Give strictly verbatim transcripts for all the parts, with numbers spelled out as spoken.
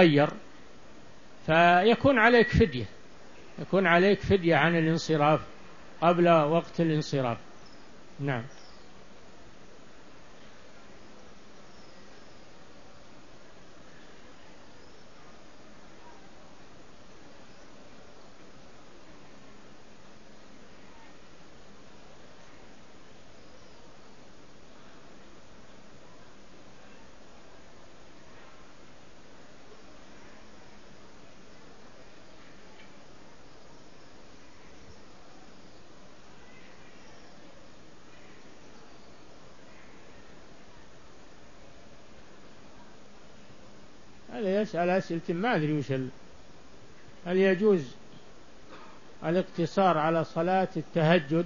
تغير، فيكون عليك فدية، يكون عليك فدية عن الانصراف قبل وقت الانصراف. نعم. هذا يسأل أسئلة ما أدري وش ال... هل يجوز الاقتصار على صلاة التهجد؟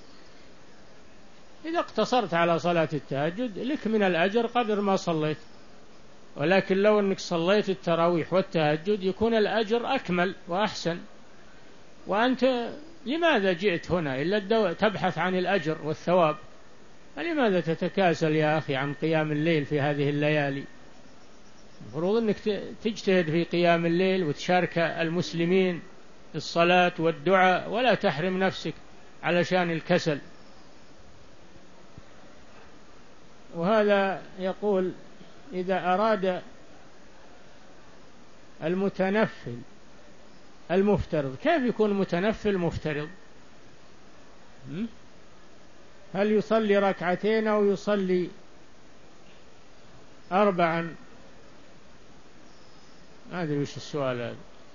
إذا اقتصرت على صلاة التهجد لك من الأجر قدر ما صليت، ولكن لو أنك صليت التراويح والتهجد يكون الأجر أكمل وأحسن. وأنت لماذا جئت هنا إلا الدو... تبحث عن الأجر والثواب؟ فلماذا تتكاسل يا أخي عن قيام الليل في هذه الليالي؟ المفروض أنك تجتهد في قيام الليل وتشارك المسلمين في الصلاة والدعاء، ولا تحرم نفسك علشان الكسل. وهذا يقول: إذا أراد المتنفل المفترض، كيف يكون متنفل مفترض؟ هل يصلي ركعتين أو يصلي أربعا؟ ما أدري وش السؤال هذا.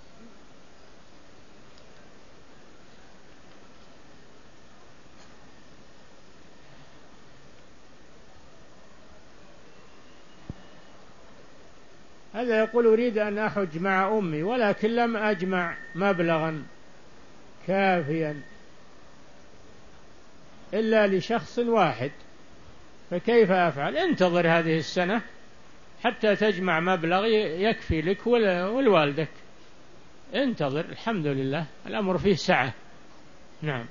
هذا يقول: أريد أن أحج مع أمي ولكن لم أجمع مبلغا كافيا إلا لشخص واحد، فكيف أفعل؟ انتظر هذه السنة حتى تجمع مبلغ يكفي لك ولوالدك، انتظر، الحمد لله الأمر فيه سعة. نعم.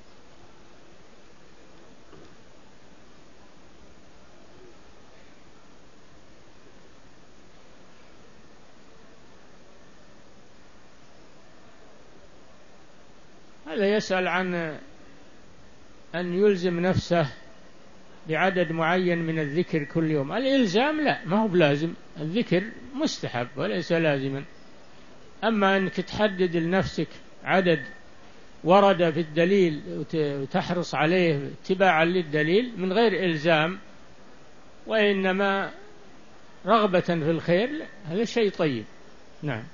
هذا يسأل عن أن يلزم نفسه بعدد معين من الذكر كل يوم. الإلزام لا، ما هو بلازم، الذكر مستحب وليس لازما. أما أنك تحدد لنفسك عدد ورد في الدليل وتحرص عليه اتباعا للدليل من غير إلزام وإنما رغبة في الخير، هذا شيء طيب. نعم.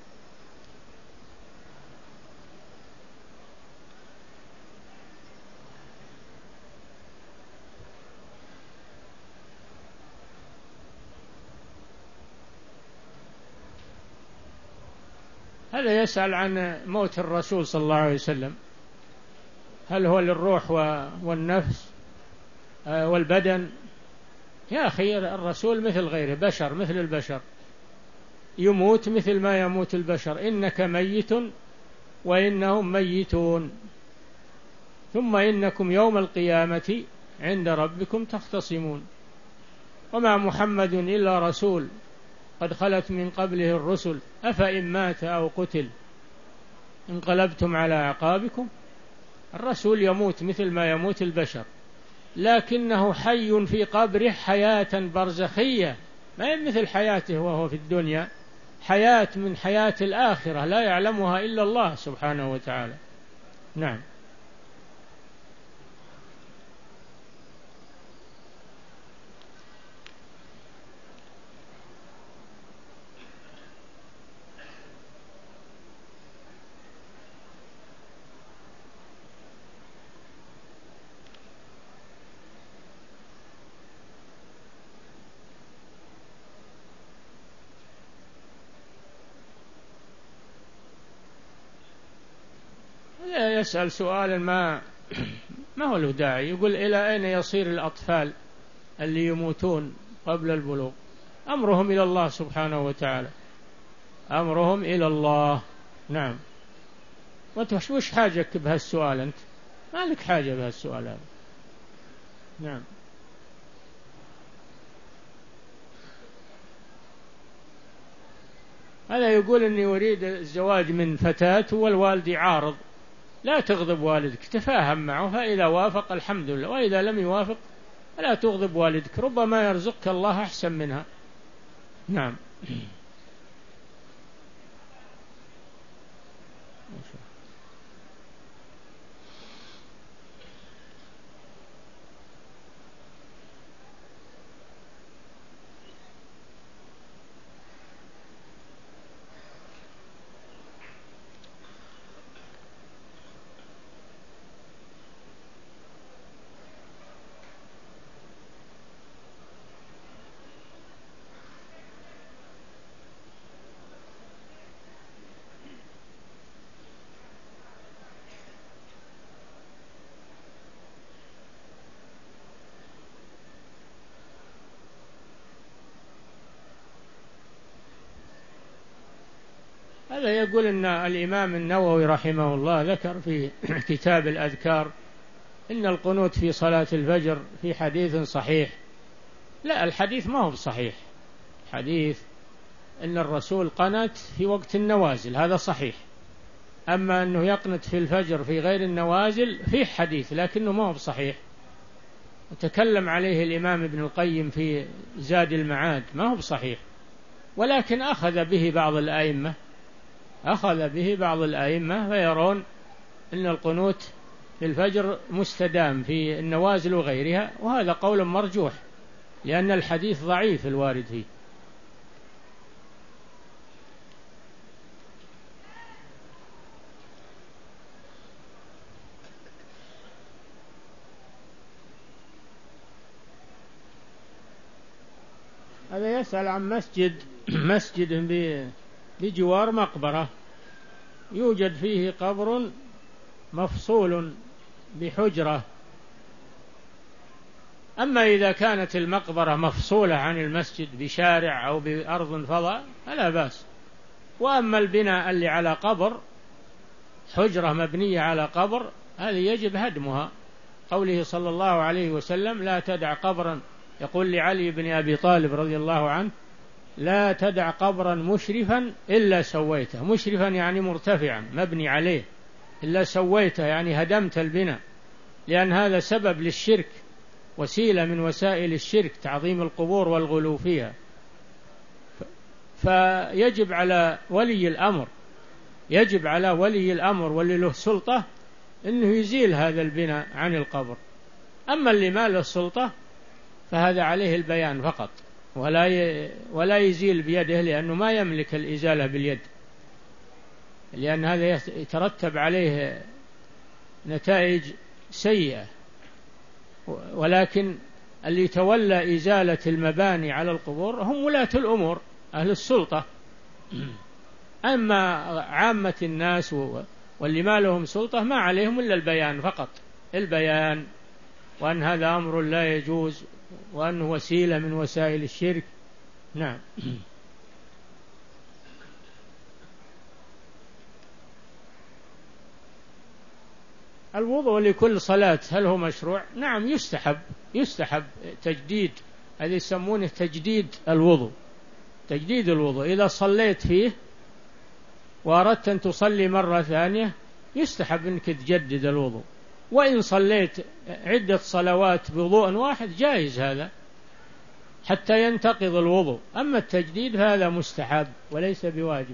هذا يسأل عن موت الرسول صلى الله عليه وسلم، هل هو للروح والنفس والبدن؟ يا أخي الرسول مثل غيره، بشر مثل البشر، يموت مثل ما يموت البشر. إنك ميت وإنهم ميتون ثم إنكم يوم القيامة عند ربكم تختصمون. وما محمد إلا رسول قد خلت من قبله الرسل أفإن مات أو قتل انقلبتم على أعقابكم. الرسول يموت مثل ما يموت البشر، لكنه حي في قبره حياة برزخية، ما هي مثل حياته وهو في الدنيا، حياة من حياة الآخرة لا يعلمها إلا الله سبحانه وتعالى. نعم. يسأل سؤالا ما ما هو له داعي، يقول: إلى أين يصير الأطفال اللي يموتون قبل البلوغ؟ أمرهم إلى الله سبحانه وتعالى، أمرهم إلى الله. نعم. وانت وش حاجك بهالسؤال؟ أنت ما لك حاجة بهالسؤال هذا. نعم. هذا يقول إني أريد الزواج من فتاة والوالد عارض، لا تغضب والدك، تفاهم معه، فإذا وافق الحمد لله، وإذا لم يوافق لا تغضب والدك، ربما يرزقك الله أحسن منها. نعم. هذا يقول أن الإمام النووي رحمه الله ذكر في كتاب الأذكار إن القنوت في صلاة الفجر في حديث صحيح. لا، الحديث ما هو صحيح. حديث إن الرسول قنت في وقت النوازل هذا صحيح، أما أنه يقنت في الفجر في غير النوازل فيه حديث لكنه ما هو صحيح، وتكلم عليه الإمام ابن القيم في زاد المعاد، ما هو صحيح، ولكن أخذ به بعض الأئمة أخذ به بعض الأئمة فيرون أن القنوت في الفجر مستدام في النوازل وغيرها، وهذا قول مرجوح لأن الحديث ضعيف الوارد فيه. هذا يسأل عن مسجد مسجد بجوار مقبرة يوجد فيه قبر مفصول بحجرة، أما إذا كانت المقبرة مفصولة عن المسجد بشارع أو بأرض فضاء فلا بأس. وأما البناء اللي على قبر، حجرة مبنية على قبر، هذه يجب هدمها، قوله صلى الله عليه وسلم لا تدع قبرا، يقول لعلي بن أبي طالب رضي الله عنه لا تدع قبرا مشرفا إلا سويته، مشرفا يعني مرتفعا مبني عليه، إلا سويته يعني هدمت البناء، لأن هذا سبب للشرك، وسيلة من وسائل الشرك، تعظيم القبور والغلو فيها. فيجب على ولي الأمر يجب على ولي الأمر واللي له سلطة أنه يزيل هذا البناء عن القبر. أما اللي ما له سلطة فهذا عليه البيان فقط، ولا ولا يزيل بيده، لأنه ما يملك الإزالة باليد، لأن هذا يترتب عليه نتائج سيئة. ولكن اللي يتولى إزالة المباني على القبور هم ولاة الأمور أهل السلطة. أما عامة الناس واللي ما لهم سلطة ما عليهم إلا البيان فقط، البيان وأن هذا أمر لا يجوز، وأنه وسيلة من وسائل الشرك. نعم. الوضوء لكل صلاة هل هو مشروع؟ نعم، يستحب يستحب تجديد، هذا يسمونه تجديد الوضوء تجديد الوضوء إذا صليت فيه وأردت أن تصلي مرة ثانية يستحب أنك تجدد الوضوء، وإن صليت عدة صلوات بوضوء واحد جائز هذا حتى ينتقض الوضوء. أما التجديد فهذا مستحب وليس بواجب.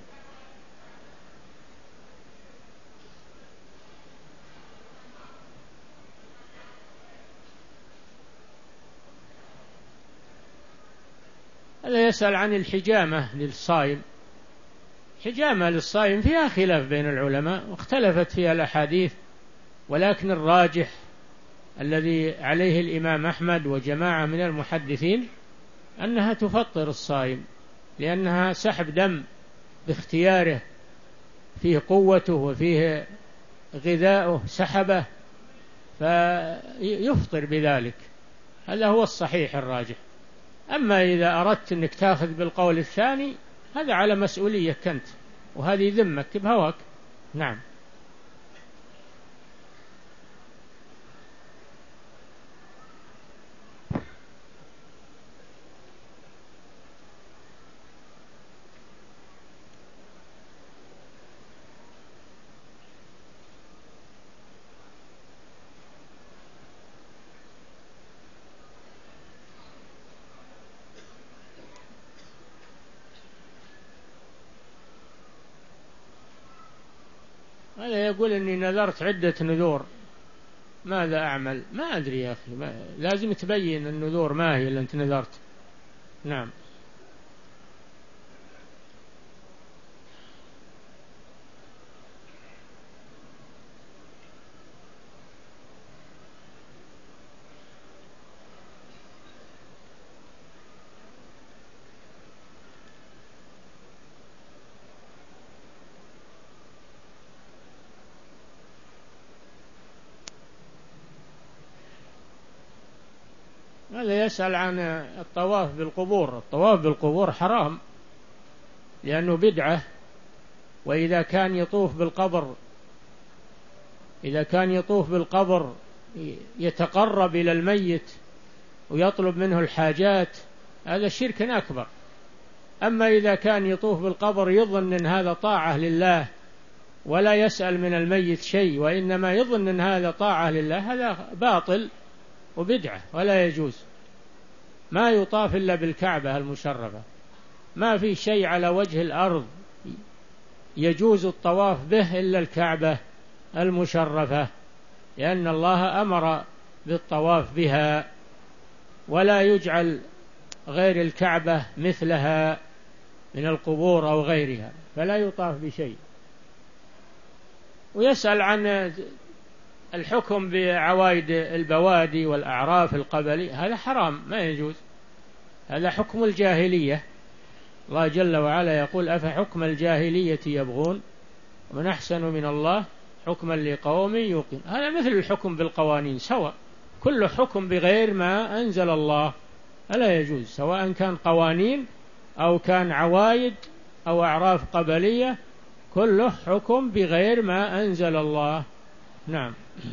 هذا يسأل عن الحجامة للصائم. حجامة للصائم فيها خلاف بين العلماء واختلفت فيها الأحاديث، ولكن الراجح الذي عليه الإمام أحمد وجماعة من المحدثين أنها تفطر الصائم، لأنها سحب دم باختياره، فيه قوته وفيه غذاؤه سحبه، فيفطر بذلك. هذا هو الصحيح الراجح. أما إذا أردت أنك تأخذ بالقول الثاني هذا على مسؤولية كنت، وهذه ذمك بهواك. نعم. هذا يقول إني نذرت عدة نذور ماذا أعمل؟ ما أدري يا أخي، ما لازم تبين النذور ما هي اللي أنت نذرت. نعم. هذا يسأل عن الطواف بالقبور. الطواف بالقبور حرام لأنه بدعة، وإذا كان يطوف بالقبر إذا كان يطوف بالقبر يتقرب إلى الميت ويطلب منه الحاجات هذا شرك أكبر. أما إذا كان يطوف بالقبر يظن أن هذا طاعة لله ولا يسأل من الميت شيء وإنما يظن أن هذا طاعة لله، هذا باطل وبدعة ولا يجوز. ما يطاف إلا بالكعبة المشرفة، ما في شيء على وجه الأرض يجوز الطواف به إلا الكعبة المشرفة، لأن الله أمر بالطواف بها، ولا يجعل غير الكعبة مثلها من القبور أو غيرها، فلا يطاف بشيء. ويسأل عن الحكم بعوايد البوادي والأعراف القبلي، هذا حرام ما يجوز، هذا حكم الجاهلية. الله جل وعلا يقول أفحكم الجاهلية يبغون ومن أحسن من الله حكما لقوم يوقن. هذا مثل الحكم بالقوانين سواء، كل حكم بغير ما أنزل الله ألا يجوز، سواء كان قوانين أو كان عوايد أو أعراف قبلية، كله حكم بغير ما أنزل الله. نعم.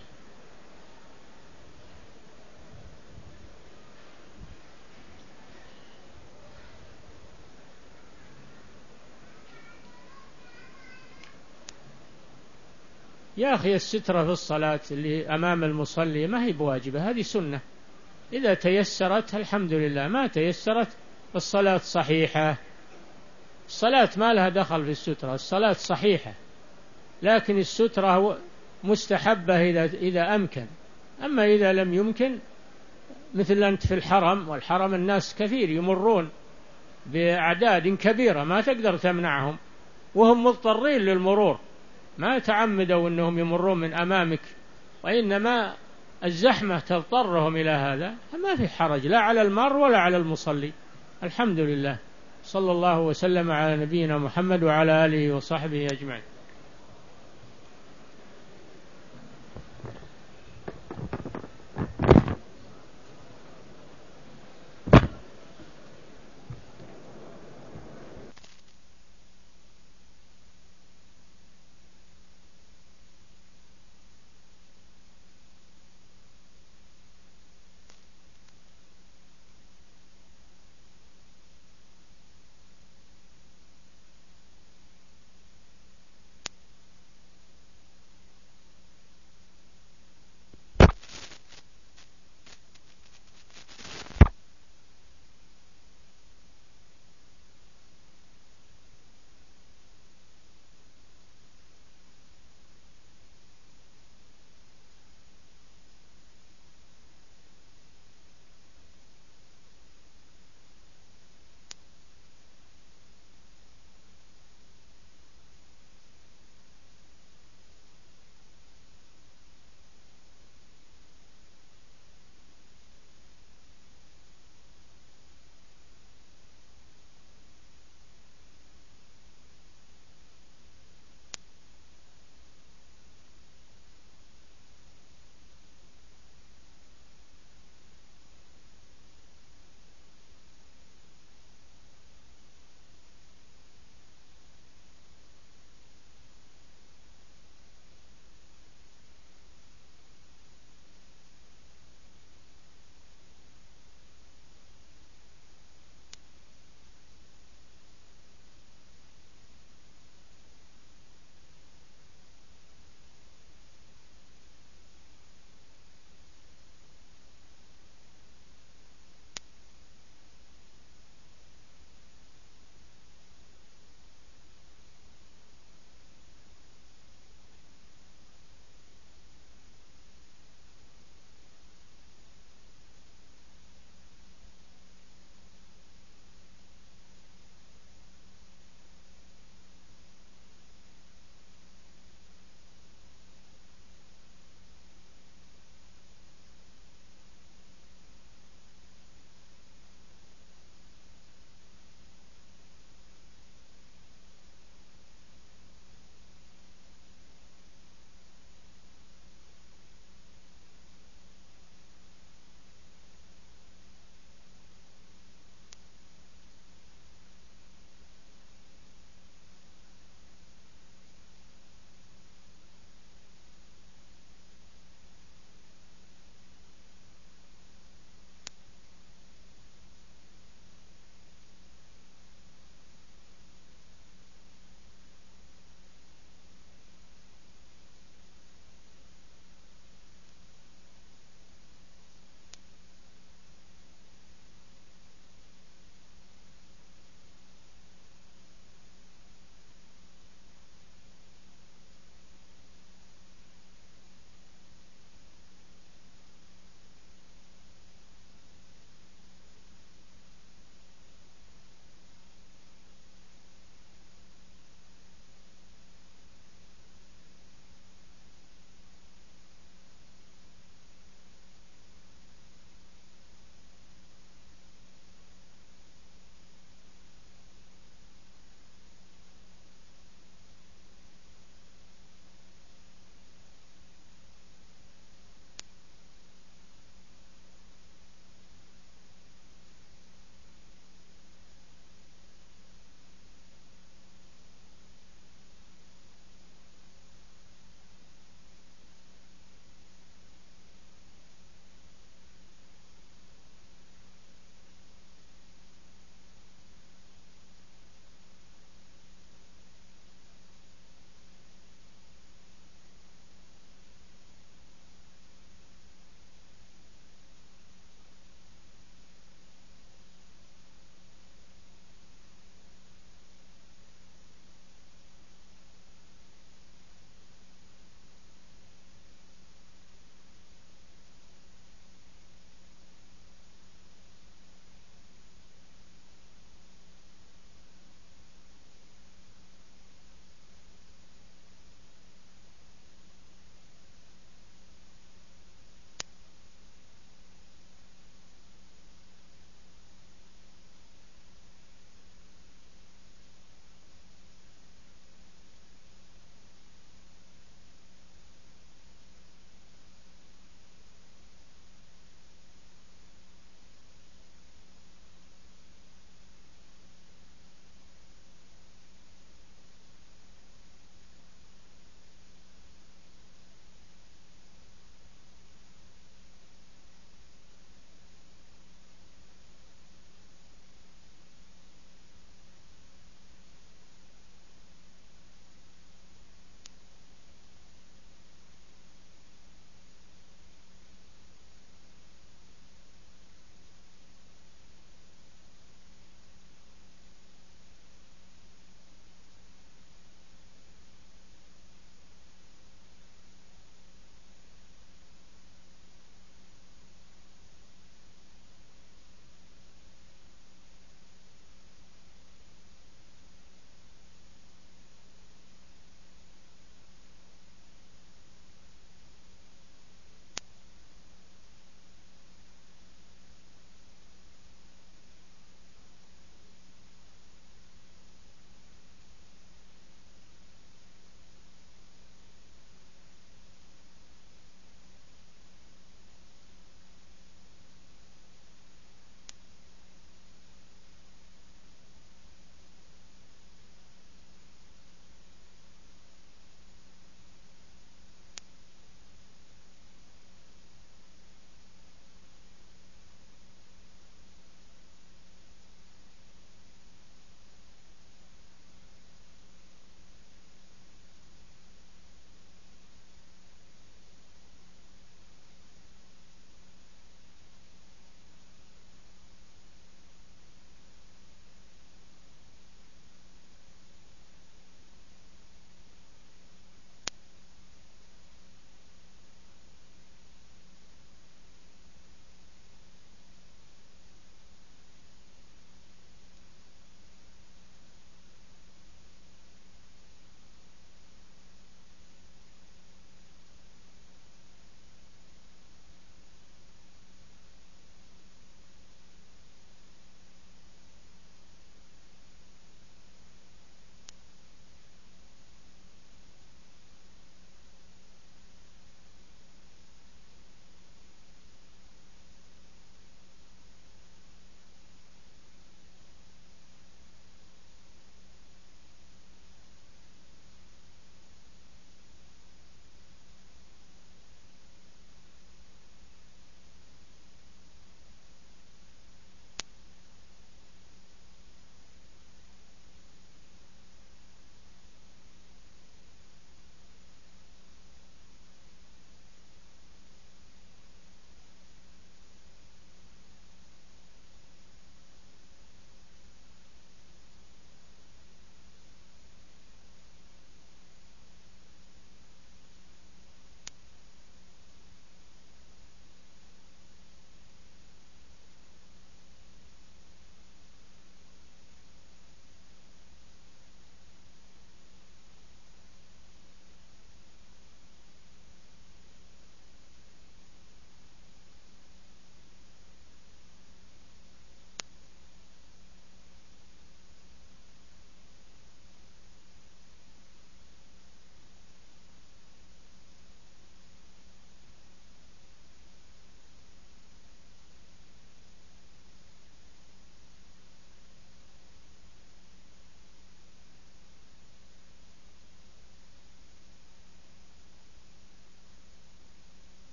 يا أخي السترة في الصلاة اللي أمام المصلي ما هي بواجبة، هذه سنة، إذا تيسرت الحمد لله، ما تيسرت الصلاة صحيحة. الصلاة ما لها دخل في السترة، الصلاة صحيحة، لكن السترة مستحبة إذا إذا أمكن. أما إذا لم يمكن، مثل أنت في الحرم، والحرم الناس كثير يمرون بأعداد كبيرة ما تقدر تمنعهم وهم مضطرين للمرور، ما تعمدوا أنهم يمرون من أمامك، وإنما الزحمة تضطرهم إلى هذا، ما في حرج لا على المار ولا على المصلي. الحمد لله، صلى الله وسلم على نبينا محمد وعلى آله وصحبه أجمعين.